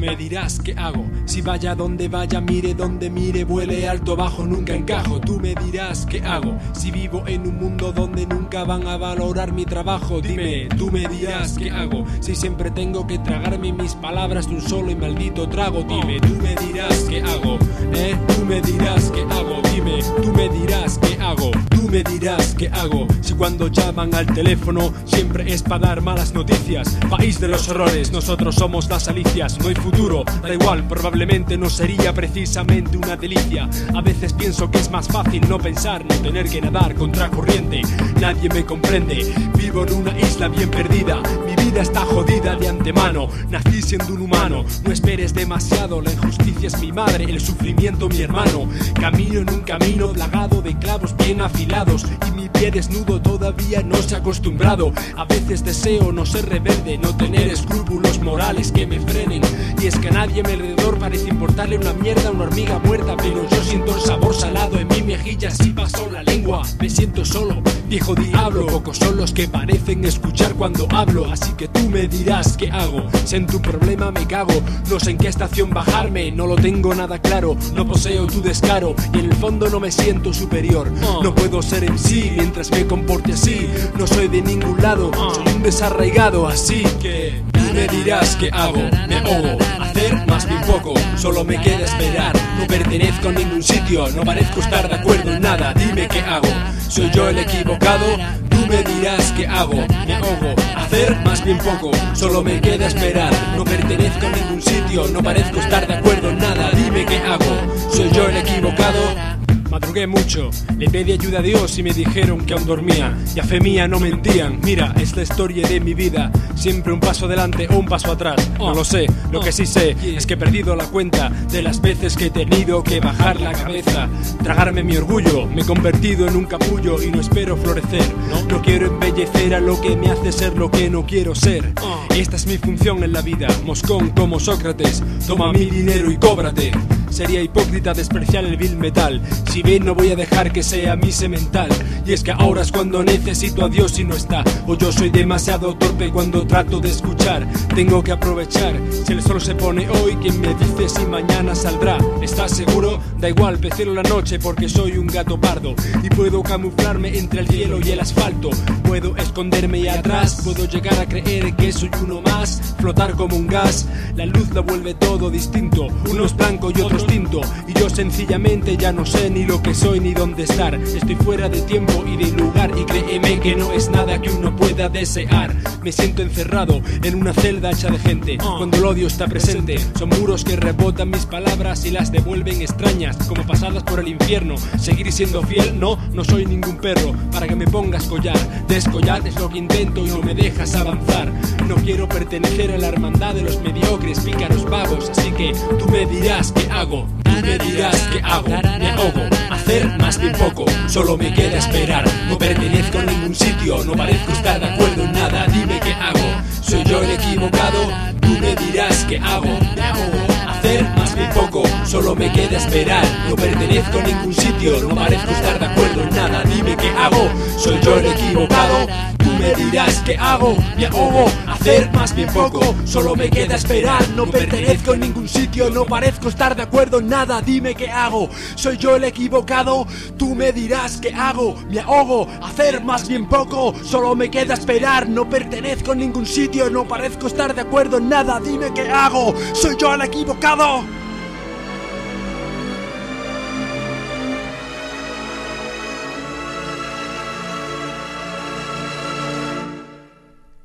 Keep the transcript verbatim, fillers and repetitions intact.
me dirás qué hago. Si vaya donde vaya, mire donde mire, vuele alto, bajo, nunca encajo. Tú me dirás qué hago. Si vivo en un mundo donde nunca van a valorar mi trabajo, dime, tú me dirás qué hago. Si siempre tengo que tragarme mis palabras de un solo y maldito trago, dime, tú me dirás qué hago. Eh, tú me dirás qué hago. Dime, tú me dirás qué hago. Tú me dirás qué hago. Si cuando llaman al teléfono siempre es para dar malas noticias. País de los errores, nosotros somos las alicias. No hay futuro, da igual, probablemente no sería precisamente una delicia. A veces pienso que es más fácil no pensar, no tener que nadar contra corriente. Nadie me comprende, vivo en una isla bien perdida. Mi vida está jodida de antemano, nací siendo un humano. No esperes demasiado, la injusticia es mi madre, el sufrimiento mi hermano. Camino en un camino plagado de clavos bien afilados y mi pie desnudo todavía no se ha acostumbrado. A veces deseo no ser rebelde, no tener escrúpulos morales que me frenen. Y es que a nadie a mi alrededor parece importarle una mierda, una hormiga muerta, pero yo siento el sabor salado en mi mejilla si pasó la lengua. Me siento solo, viejo diablo, pocos son los que parecen escuchar cuando hablo. Así que tú me dirás qué hago. Si en tu problema me cago, no sé en qué estación bajarme, no lo tengo nada claro. No poseo tu descaro y en el fondo no me siento superior. No puedo ser en sí mientras me comporte así. No soy de ningún lado, soy un desarraigado. Así que tú me dirás qué hago. Me ahogo, hacer más bien poco, solo me queda esperar. No pertenezco a ningún sitio, no parezco estar de acuerdo en nada. Dime qué hago, soy yo el equivocado. Tú me dirás qué hago. Me ahogo, hacer más bien poco, solo me queda esperar. No pertenezco a ningún sitio, no parezco estar de acuerdo en nada. Dime qué hago, soy yo el equivocado. Madrugué mucho, le pedí ayuda a Dios y me dijeron que aún dormía. Y a fe mía no mentían, mira, es la historia de mi vida. Siempre un paso adelante o un paso atrás, no lo sé. Lo que sí sé es que he perdido la cuenta de las veces que he tenido que bajar la cabeza, tragarme mi orgullo. Me he convertido en un capullo y no espero florecer. No quiero embellecer a lo que me hace ser lo que no quiero ser. Esta es mi función en la vida, moscón como Sócrates. Toma mi dinero y cóbrate. Sería hipócrita despreciar el vil metal. Si ven, no voy a dejar que sea mi semental. Y es que ahora es cuando necesito a Dios y no está. O yo soy demasiado torpe cuando trato de escuchar. Tengo que aprovechar. Si el sol se pone hoy, ¿quién me dice si mañana saldrá? ¿Estás seguro? Da igual, prefiero la noche porque soy un gato pardo. Y puedo camuflarme entre el cielo y el asfalto. Puedo esconderme y atrás. Puedo llegar a creer que soy uno más. Flotar como un gas. La luz la vuelve todo distinto. Uno es blanco y otro distinto, y yo sencillamente ya no sé ni lo que soy ni dónde estar. Estoy fuera de tiempo y de lugar y créeme que no es nada que uno pueda desear. Me siento encerrado en una celda hecha de gente cuando el odio está presente. Son muros que rebotan mis palabras y las devuelven extrañas como pasadas por el infierno. Seguir siendo fiel, no, no soy ningún perro para que me pongas collar. Descollar es lo que intento y no me dejas avanzar. No quiero pertenecer a la hermandad de los mediocres, pícaros vagos. Así que tú me dirás qué hago. Tú me dirás qué hago. Me ahogo, hacer más bien poco, solo me queda esperar. No pertenezco a ningún sitio, no parezco estar de acuerdo en nada. Dime qué hago, soy yo el equivocado. Tú me dirás qué hago. Me ahogo, hacer más bien poco, solo me queda esperar. No pertenezco a ningún sitio, no parezco estar de acuerdo en nada. Dime qué hago, soy yo el equivocado. Tú me dirás qué hago, me ahogo, hacer más bien poco, solo me queda esperar. No pertenezco en ningún sitio, no parezco estar de acuerdo en nada. Dime qué hago, soy yo el equivocado. Tú me dirás qué hago, me ahogo, hacer más bien poco, solo me queda esperar. No pertenezco en ningún sitio, no parezco estar de acuerdo en nada. Dime qué hago, soy yo el equivocado.